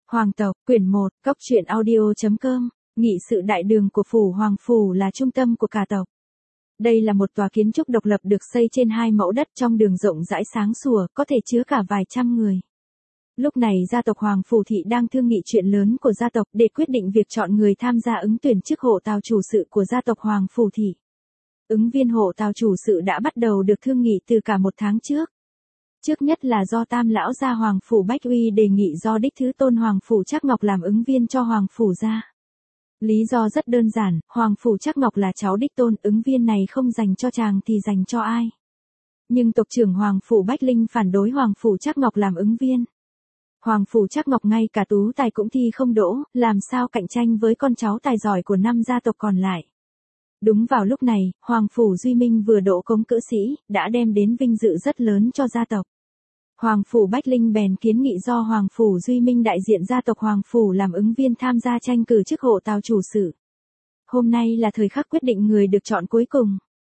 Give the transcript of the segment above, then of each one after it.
Hoàng tộc, quyển 1, Cốc truyện audio.com, nghị sự đại đường của phủ Hoàng Phủ là trung tâm của cả tộc. Đây là một tòa kiến trúc độc lập được xây trên 2 mẫu đất trong đường rộng rãi sáng sủa, có thể chứa cả vài trăm người. Lúc này gia tộc Hoàng Phủ Thị đang thương nghị chuyện lớn của gia tộc để quyết định việc chọn người tham gia ứng tuyển chức hộ tào chủ sự của gia tộc Hoàng Phủ Thị. Ứng viên hộ tào chủ sự đã bắt đầu được thương nghị từ cả một tháng trước. Trước nhất là do tam lão gia Hoàng Phủ Bách Uy đề nghị do đích thứ tôn Hoàng Phủ Trác Ngọc làm ứng viên cho Hoàng Phủ gia. Lý do rất đơn giản, Hoàng Phủ Trác Ngọc là cháu đích tôn, ứng viên này không dành cho chàng thì dành cho ai. Nhưng tộc trưởng Hoàng Phủ Bách Linh phản đối Hoàng Phủ Trác Ngọc làm ứng viên. Hoàng Phủ Trác Ngọc ngay cả tú tài cũng thi không đỗ, làm sao cạnh tranh với con cháu tài giỏi của 5 gia tộc còn lại. Đúng vào lúc này, Hoàng Phủ Duy Minh vừa đỗ cống cử sĩ, đã đem đến vinh dự rất lớn cho gia tộc. Hoàng Phủ Bách Linh bèn kiến nghị do Hoàng Phủ Duy Minh đại diện gia tộc Hoàng Phủ làm ứng viên tham gia tranh cử chức hộ tào chủ sự. Hôm nay là thời khắc quyết định người được chọn cuối cùng.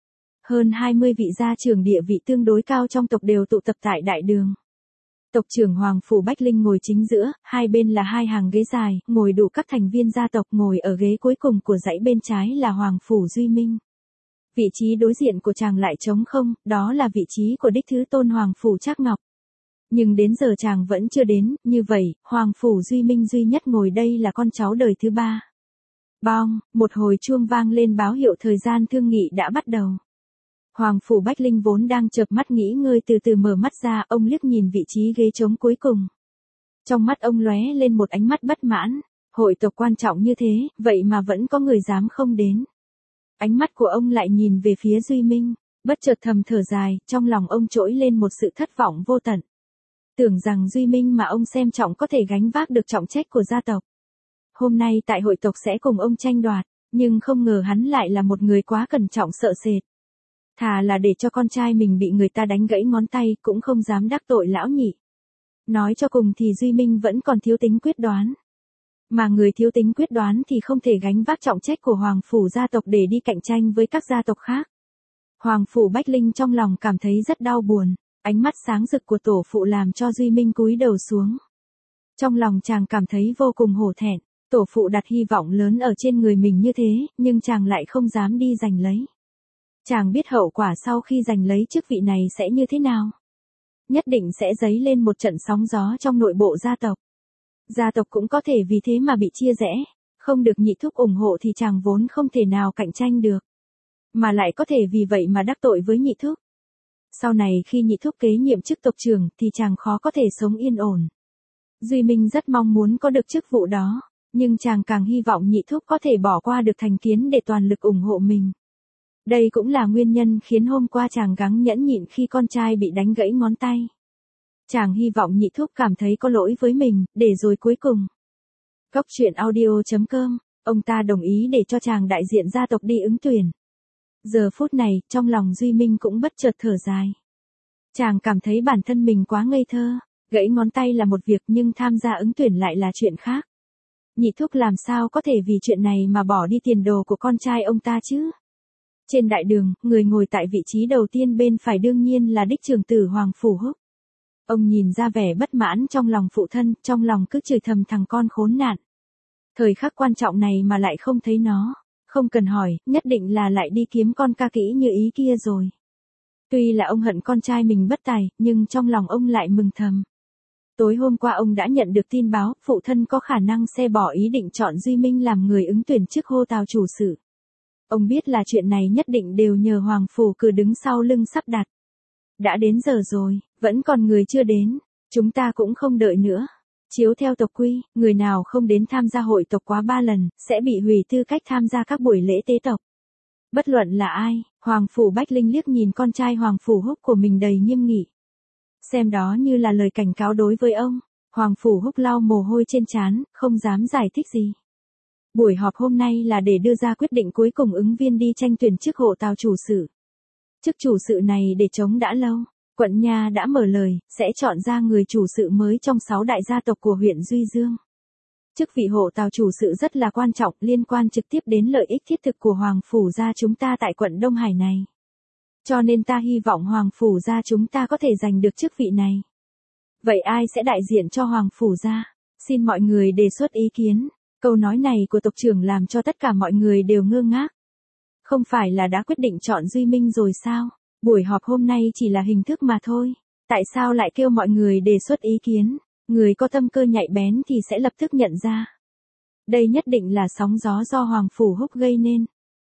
Hơn 20 vị gia trưởng địa vị tương đối cao trong tộc đều tụ tập tại đại đường. Tộc trưởng Hoàng Phủ Bách Linh ngồi chính giữa, hai bên là 2 hàng ghế dài, ngồi đủ các thành viên gia tộc, ngồi ở ghế cuối cùng của dãy bên trái là Hoàng Phủ Duy Minh. Vị trí đối diện của chàng lại trống không, đó là vị trí của đích thứ tôn Hoàng Phủ Trác Ngọc. Nhưng đến giờ chàng vẫn chưa đến, như vậy, Hoàng Phủ Duy Minh duy nhất ngồi đây là con cháu đời thứ 3. Bong, một hồi chuông vang lên báo hiệu thời gian thương nghị đã bắt đầu. Hoàng Phủ Bách Linh vốn đang chợp mắt nghỉ ngơi từ từ mở mắt ra, ông liếc nhìn vị trí ghế trống cuối cùng. Trong mắt ông lóe lên một ánh mắt bất mãn, hội tộc quan trọng như thế, vậy mà vẫn có người dám không đến. Ánh mắt của ông lại nhìn về phía Duy Minh, bất chợt thầm thở dài, trong lòng ông trỗi lên một sự thất vọng vô tận. Tưởng rằng Duy Minh mà ông xem trọng có thể gánh vác được trọng trách của gia tộc. Hôm nay tại hội tộc sẽ cùng ông tranh đoạt, nhưng không ngờ hắn lại là một người quá cẩn trọng sợ sệt. Thà là để cho con trai mình bị người ta đánh gãy ngón tay cũng không dám đắc tội lão nhị. Nói cho cùng thì Duy Minh vẫn còn thiếu tính quyết đoán. Mà người thiếu tính quyết đoán thì không thể gánh vác trọng trách của Hoàng Phủ gia tộc để đi cạnh tranh với các gia tộc khác. Hoàng Phủ Bách Linh trong lòng cảm thấy rất đau buồn, ánh mắt sáng rực của tổ phụ làm cho Duy Minh cúi đầu xuống. Trong lòng chàng cảm thấy vô cùng hổ thẹn, tổ phụ đặt hy vọng lớn ở trên người mình như thế, nhưng chàng lại không dám đi giành lấy. Chàng biết hậu quả sau khi giành lấy chức vị này sẽ như thế nào. Nhất định sẽ dấy lên một trận sóng gió trong nội bộ gia tộc. Gia tộc cũng có thể vì thế mà bị chia rẽ, không được nhị thúc ủng hộ thì chàng vốn không thể nào cạnh tranh được. Mà lại có thể vì vậy mà đắc tội với nhị thúc. Sau này khi nhị thúc kế nhiệm chức tộc trưởng thì chàng khó có thể sống yên ổn. Duy Minh rất mong muốn có được chức vụ đó, nhưng chàng càng hy vọng nhị thúc có thể bỏ qua được thành kiến để toàn lực ủng hộ mình. Đây cũng là nguyên nhân khiến hôm qua chàng gắng nhẫn nhịn khi con trai bị đánh gãy ngón tay. Chàng hy vọng nhị thúc cảm thấy có lỗi với mình, để rồi cuối cùng. Cốc truyện audio.com, ông ta đồng ý để cho chàng đại diện gia tộc đi ứng tuyển. Giờ phút này, trong lòng Duy Minh cũng bất chợt thở dài. Chàng cảm thấy bản thân mình quá ngây thơ, gãy ngón tay là một việc nhưng tham gia ứng tuyển lại là chuyện khác. Nhị thúc làm sao có thể vì chuyện này mà bỏ đi tiền đồ của con trai ông ta chứ? Trên đại đường, người ngồi tại vị trí đầu tiên bên phải đương nhiên là đích trưởng tử Hoàng Phủ Húc. Ông nhìn ra vẻ bất mãn trong lòng phụ thân, trong lòng cứ chửi thầm thằng con khốn nạn. Thời khắc quan trọng này mà lại không thấy nó, không cần hỏi, nhất định là lại đi kiếm con ca kỹ như ý kia rồi. Tuy là ông hận con trai mình bất tài, nhưng trong lòng ông lại mừng thầm. Tối hôm qua ông đã nhận được tin báo, phụ thân có khả năng sẽ bỏ ý định chọn Duy Minh làm người ứng tuyển chức hô tào chủ sự. Ông biết là chuyện này nhất định đều nhờ Hoàng Phủ cứ đứng sau lưng sắp đặt. Đã đến giờ rồi, vẫn còn người chưa đến, chúng ta cũng không đợi nữa. Chiếu theo tộc quy, người nào không đến tham gia hội tộc quá 3 lần, sẽ bị hủy tư cách tham gia các buổi lễ tế tộc. Bất luận là ai, Hoàng Phủ Bách Linh liếc nhìn con trai Hoàng Phủ Húc của mình đầy nghiêm nghị. Xem đó như là lời cảnh cáo đối với ông. Hoàng Phủ Húc lau mồ hôi trên trán, không dám giải thích gì. Buổi họp hôm nay là để đưa ra quyết định cuối cùng ứng viên đi tranh tuyển chức hộ tào chủ sự. Chức chủ sự này để chống đã lâu, quận nha đã mở lời, sẽ chọn ra người chủ sự mới trong 6 đại gia tộc của huyện Duy Dương. Chức vị hộ tào chủ sự rất là quan trọng, liên quan trực tiếp đến lợi ích thiết thực của Hoàng Phủ gia chúng ta tại quận Đông Hải này. Cho nên ta hy vọng Hoàng Phủ gia chúng ta có thể giành được chức vị này. Vậy ai sẽ đại diện cho Hoàng Phủ gia? Xin mọi người đề xuất ý kiến. Câu nói này của tộc trưởng làm cho tất cả mọi người đều ngơ ngác. Không phải là đã quyết định chọn Duy Minh rồi sao? Buổi họp hôm nay chỉ là hình thức mà thôi. Tại sao lại kêu mọi người đề xuất ý kiến? Người có tâm cơ nhạy bén thì sẽ lập tức nhận ra. Đây nhất định là sóng gió do Hoàng Phủ Húc gây nên.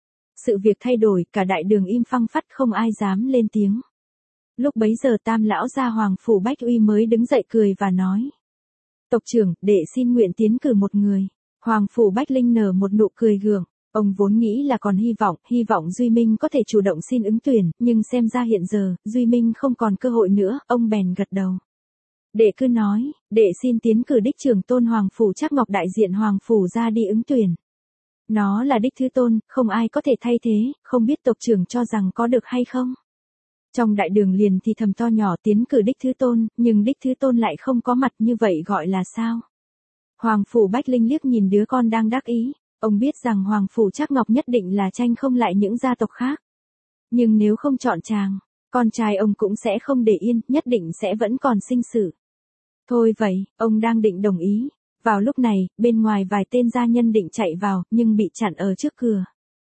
Sự việc thay đổi, cả đại đường im phăng phắt không ai dám lên tiếng. Lúc bấy giờ Tam lão gia Hoàng Phủ Bách Uy mới đứng dậy cười và nói. Tộc trưởng, đệ xin nguyện tiến cử một người. Hoàng Phủ Bách Linh nở một nụ cười gượng. Ông vốn nghĩ là còn hy vọng Duy Minh có thể chủ động xin ứng tuyển, nhưng xem ra hiện giờ, Duy Minh không còn cơ hội nữa, ông bèn gật đầu. Đệ cứ nói, đệ xin tiến cử đích trưởng tôn Hoàng Phủ Trác Ngọc đại diện Hoàng Phủ ra đi ứng tuyển. Nó là đích thứ tôn, không ai có thể thay thế, không biết tộc trưởng cho rằng có được hay không. Trong đại đường liền thì thầm to nhỏ tiến cử đích thứ tôn, nhưng đích thứ tôn lại không có mặt, như vậy gọi là sao? Hoàng Phủ Bách Linh liếc nhìn đứa con đang đắc ý. Ông biết rằng Hoàng Phủ Trác Ngọc nhất định là tranh không lại những gia tộc khác. Nhưng nếu không chọn chàng, con trai ông cũng sẽ không để yên, nhất định sẽ vẫn còn sinh sự. Thôi vậy, ông đang định đồng ý. Vào lúc này, bên ngoài vài tên gia nhân định chạy vào, nhưng bị chặn ở trước cửa.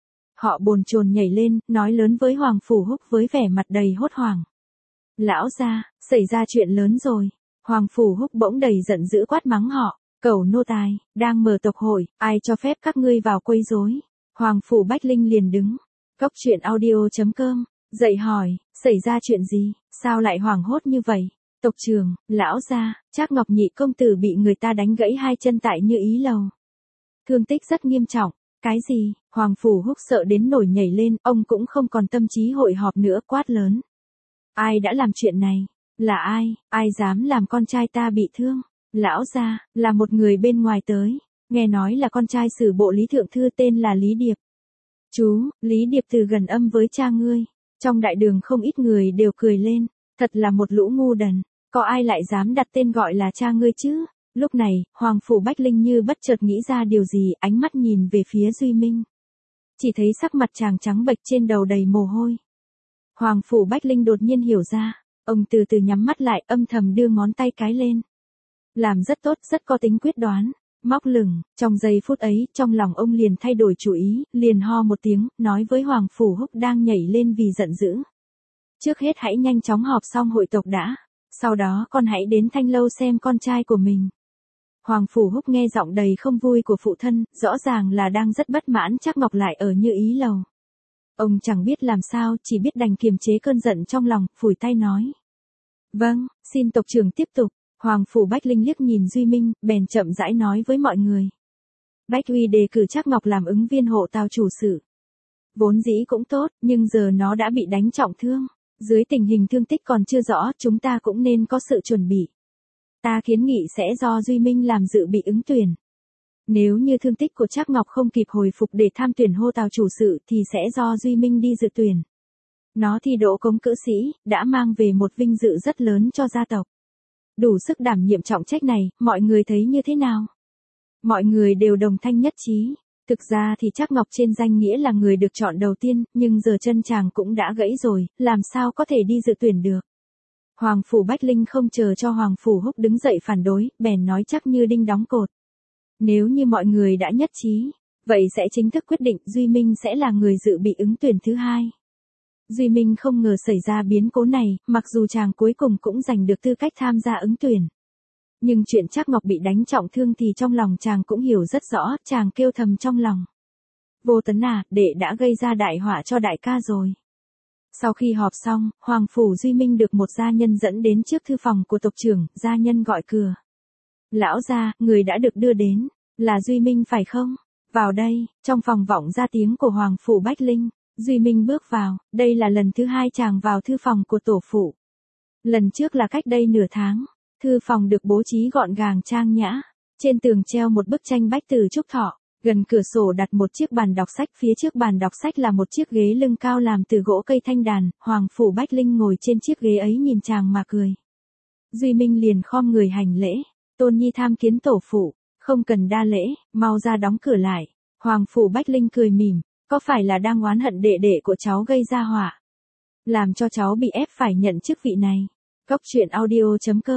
Họ bồn chồn nhảy lên, nói lớn với Hoàng Phủ Húc với vẻ mặt đầy hốt hoảng. Lão gia, xảy ra chuyện lớn rồi. Hoàng Phủ Húc bỗng đầy giận dữ quát mắng họ. Cẩu nô tài, đang mở tộc hội, ai cho phép các ngươi vào quấy rối? Hoàng Phủ Bách Linh liền đứng. Cốc truyện audio.com, dậy hỏi, xảy ra chuyện gì, sao lại hoảng hốt như vậy? Tộc trưởng, lão gia, Trác Ngọc nhị công tử bị người ta đánh gãy hai chân tại Như Ý lầu. Thương tích rất nghiêm trọng. Cái gì? Hoàng Phủ Húc sợ đến nổi nhảy lên, ông cũng không còn tâm trí hội họp nữa, quát lớn. Ai đã làm chuyện này? Là ai dám làm con trai ta bị thương? Lão gia, là một người bên ngoài tới, nghe nói là con trai sử bộ Lý Thượng Thư tên là Lý Điệp. Chú, Lý Điệp từ gần âm với cha ngươi. Trong đại đường không ít người đều cười lên, thật là một lũ ngu đần, có ai lại dám đặt tên gọi là cha ngươi chứ? Lúc này, Hoàng Phủ Bách Linh như bất chợt nghĩ ra điều gì, ánh mắt nhìn về phía Duy Minh. Chỉ thấy sắc mặt chàng trắng bệch trên đầu đầy mồ hôi. Hoàng Phủ Bách Linh đột nhiên hiểu ra, ông từ từ nhắm mắt lại, âm thầm đưa ngón tay cái lên. Làm rất tốt, rất có tính quyết đoán. Móc lửng, trong giây phút ấy, trong lòng ông liền thay đổi chủ ý, liền ho một tiếng, nói với Hoàng Phủ Húc đang nhảy lên vì giận dữ. Trước hết hãy nhanh chóng họp xong hội tộc đã, sau đó con hãy đến Thanh Lâu xem con trai của mình. Hoàng Phủ Húc nghe giọng đầy không vui của phụ thân, rõ ràng là đang rất bất mãn Trác Ngọc lại ở Như Ý lầu. Ông chẳng biết làm sao, chỉ biết đành kiềm chế cơn giận trong lòng, phủi tay nói. Vâng, xin tộc trưởng tiếp tục. Hoàng Phủ Bách Linh liếc nhìn Duy Minh, bèn chậm rãi nói với mọi người. Bách Uy đề cử Trác Ngọc làm ứng viên hộ tào chủ sự. Vốn dĩ cũng tốt, nhưng giờ nó đã bị đánh trọng thương. Dưới tình hình thương tích còn chưa rõ, chúng ta cũng nên có sự chuẩn bị. Ta kiến nghị sẽ do Duy Minh làm dự bị ứng tuyển. Nếu như thương tích của Trác Ngọc không kịp hồi phục để tham tuyển hô tào chủ sự thì sẽ do Duy Minh đi dự tuyển. Nó thi đỗ cống cử sĩ, đã mang về một vinh dự rất lớn cho gia tộc. Đủ sức đảm nhiệm trọng trách này, mọi người thấy như thế nào? Mọi người đều đồng thanh nhất trí. Thực ra thì Trác Ngọc trên danh nghĩa là người được chọn đầu tiên, nhưng giờ chân chàng cũng đã gãy rồi, làm sao có thể đi dự tuyển được. Hoàng Phủ Bách Linh không chờ cho Hoàng Phủ Húc đứng dậy phản đối, bèn nói chắc như đinh đóng cột. Nếu như mọi người đã nhất trí, vậy sẽ chính thức quyết định Duy Minh sẽ là người dự bị ứng tuyển thứ hai. Duy Minh không ngờ xảy ra biến cố này, mặc dù chàng cuối cùng cũng giành được tư cách tham gia ứng tuyển. Nhưng chuyện Trác Ngọc bị đánh trọng thương thì trong lòng chàng cũng hiểu rất rõ, chàng kêu thầm trong lòng. Vô Tấn à, đệ đã gây ra đại họa cho đại ca rồi. Sau khi họp xong, Hoàng Phủ Duy Minh được một gia nhân dẫn đến trước thư phòng của tộc trưởng, gia nhân gọi cửa. Lão gia, người đã được đưa đến, là Duy Minh phải không? Vào đây, trong phòng vọng ra tiếng của Hoàng Phủ Bách Linh. Duy Minh bước vào, đây là lần thứ hai chàng vào thư phòng của tổ phụ. Lần trước là cách đây nửa tháng, thư phòng được bố trí gọn gàng trang nhã. Trên tường treo một bức tranh Bách Từ Trúc Thọ, gần cửa sổ đặt một chiếc bàn đọc sách, phía trước bàn đọc sách là một chiếc ghế lưng cao làm từ gỗ cây thanh đàn, Hoàng Phủ Bách Linh ngồi trên chiếc ghế ấy nhìn chàng mà cười. Duy Minh liền khom người hành lễ, Tôn Nhi tham kiến tổ phụ, không cần đa lễ, mau ra đóng cửa lại. Hoàng Phủ Bách Linh cười mỉm. Có phải là đang oán hận đệ đệ của cháu gây ra họa? Làm cho cháu bị ép phải nhận chức vị này. Cốc truyện audio.com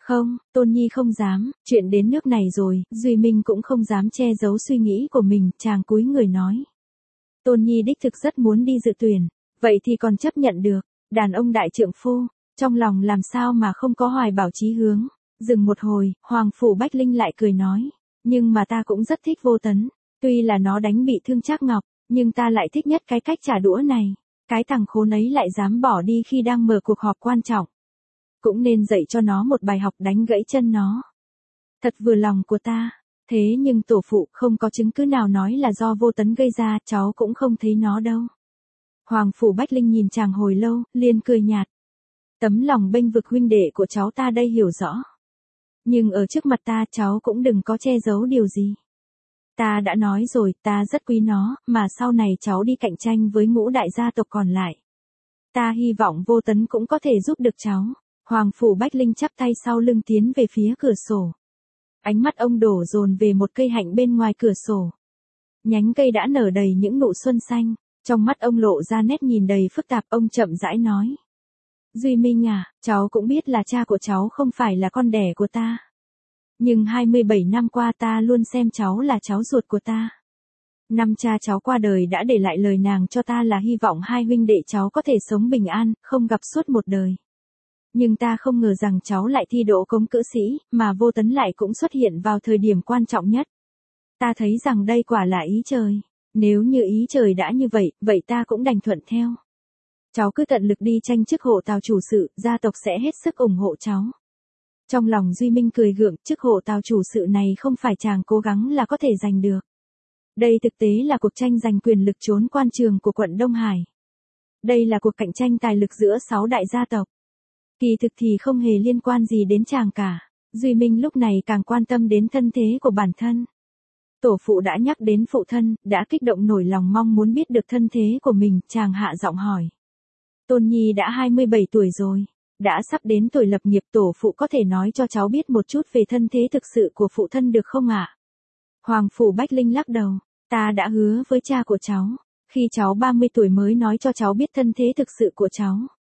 Không, Tôn Nhi không dám, chuyện đến nước này rồi, Duy Minh cũng không dám che giấu suy nghĩ của mình, chàng cúi người nói. Tôn Nhi đích thực rất muốn đi dự tuyển, vậy thì còn chấp nhận được, đàn ông đại trượng phu, trong lòng làm sao mà không có hoài bão chí hướng. Dừng một hồi, Hoàng Phủ Bách Linh lại cười nói, nhưng mà ta cũng rất thích Vô Tấn, tuy là nó đánh bị thương Trác Ngọc, nhưng ta lại thích nhất cái cách trả đũa này, cái thằng khốn ấy lại dám bỏ đi khi đang mở cuộc họp quan trọng. Cũng nên dạy cho nó một bài học đánh gãy chân nó. Thật vừa lòng của ta, thế nhưng tổ phụ không có chứng cứ nào nói là do Vô Tấn gây ra, cháu cũng không thấy nó đâu. Hoàng Phủ Bách Linh nhìn chàng hồi lâu, liền cười nhạt. Tấm lòng bênh vực huynh đệ của cháu ta đây hiểu rõ. Nhưng ở trước mặt ta cháu cũng đừng có che giấu điều gì. Ta đã nói rồi, ta rất quý nó, mà sau này cháu đi cạnh tranh với ngũ đại gia tộc còn lại. Ta hy vọng Vô Tấn cũng có thể giúp được cháu. Hoàng Phủ Bách Linh chắp tay sau lưng tiến về phía cửa sổ. Ánh mắt ông đổ dồn về một cây hạnh bên ngoài cửa sổ. Nhánh cây đã nở đầy những nụ xuân xanh, trong mắt ông lộ ra nét nhìn đầy phức tạp, ông chậm rãi nói. Duy Minh à, cháu cũng biết là cha của cháu không phải là con đẻ của ta. Nhưng 27 năm qua ta luôn xem cháu là cháu ruột của ta. Năm cha cháu qua đời đã để lại lời nàng cho ta là hy vọng hai huynh đệ cháu có thể sống bình an, không gặp suốt một đời. Nhưng ta không ngờ rằng cháu lại thi đỗ công cử sĩ, mà Vô Tấn lại cũng xuất hiện vào thời điểm quan trọng nhất. Ta thấy rằng đây quả là ý trời. Nếu như ý trời đã như vậy, vậy ta cũng đành thuận theo. Cháu cứ tận lực đi tranh chức hộ Tào chủ sự, gia tộc sẽ hết sức ủng hộ cháu. Trong lòng Duy Minh cười gượng, chức hộ Tào chủ sự này không phải chàng cố gắng là có thể giành được. Đây thực tế là cuộc tranh giành quyền lực trốn quan trường của quận Đông Hải. Đây là cuộc cạnh tranh tài lực giữa 6 đại gia tộc. Kỳ thực thì không hề liên quan gì đến chàng cả. Duy Minh lúc này càng quan tâm đến thân thế của bản thân. Tổ phụ đã nhắc đến phụ thân, đã kích động nổi lòng mong muốn biết được thân thế của mình, chàng hạ giọng hỏi. Tôn Nhi đã 27 tuổi rồi, đã sắp đến tuổi lập nghiệp, tổ phụ có thể nói cho cháu biết một chút về thân thế thực sự của phụ thân được không ạ? Hoàng Phủ Bách Linh lắc đầu, ta đã hứa với cha của cháu, khi cháu 30 tuổi mới nói cho cháu biết thân thế thực sự của cháu.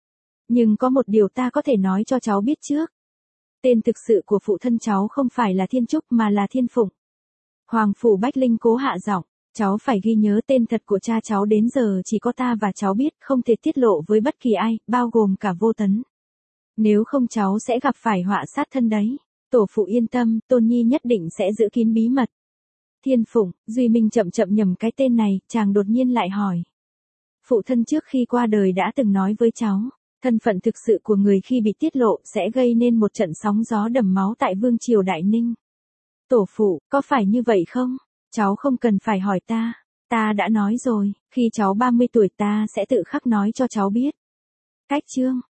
Nhưng có một điều ta có thể nói cho cháu biết trước. Tên thực sự của phụ thân cháu không phải là Thiên Trúc mà là Thiên Phụng. Hoàng Phủ Bách Linh cố hạ giọng, cháu phải ghi nhớ tên thật của cha cháu, đến giờ chỉ có ta và cháu biết, không thể tiết lộ với bất kỳ ai, bao gồm cả Vô Tấn. Nếu không cháu sẽ gặp phải họa sát thân đấy. Tổ phụ yên tâm, Tôn Nhi nhất định sẽ giữ kín bí mật. Thiên Phụng, Duy Minh chậm chậm nhầm cái tên này, chàng đột nhiên lại hỏi. Phụ thân trước khi qua đời đã từng nói với cháu, thân phận thực sự của người khi bị tiết lộ sẽ gây nên một trận sóng gió đầm máu tại Vương triều Đại Ninh. Tổ phụ, có phải như vậy không? Cháu không cần phải hỏi ta. Ta đã nói rồi, khi cháu 30 tuổi ta sẽ tự khắc nói cho cháu biết. Cách chương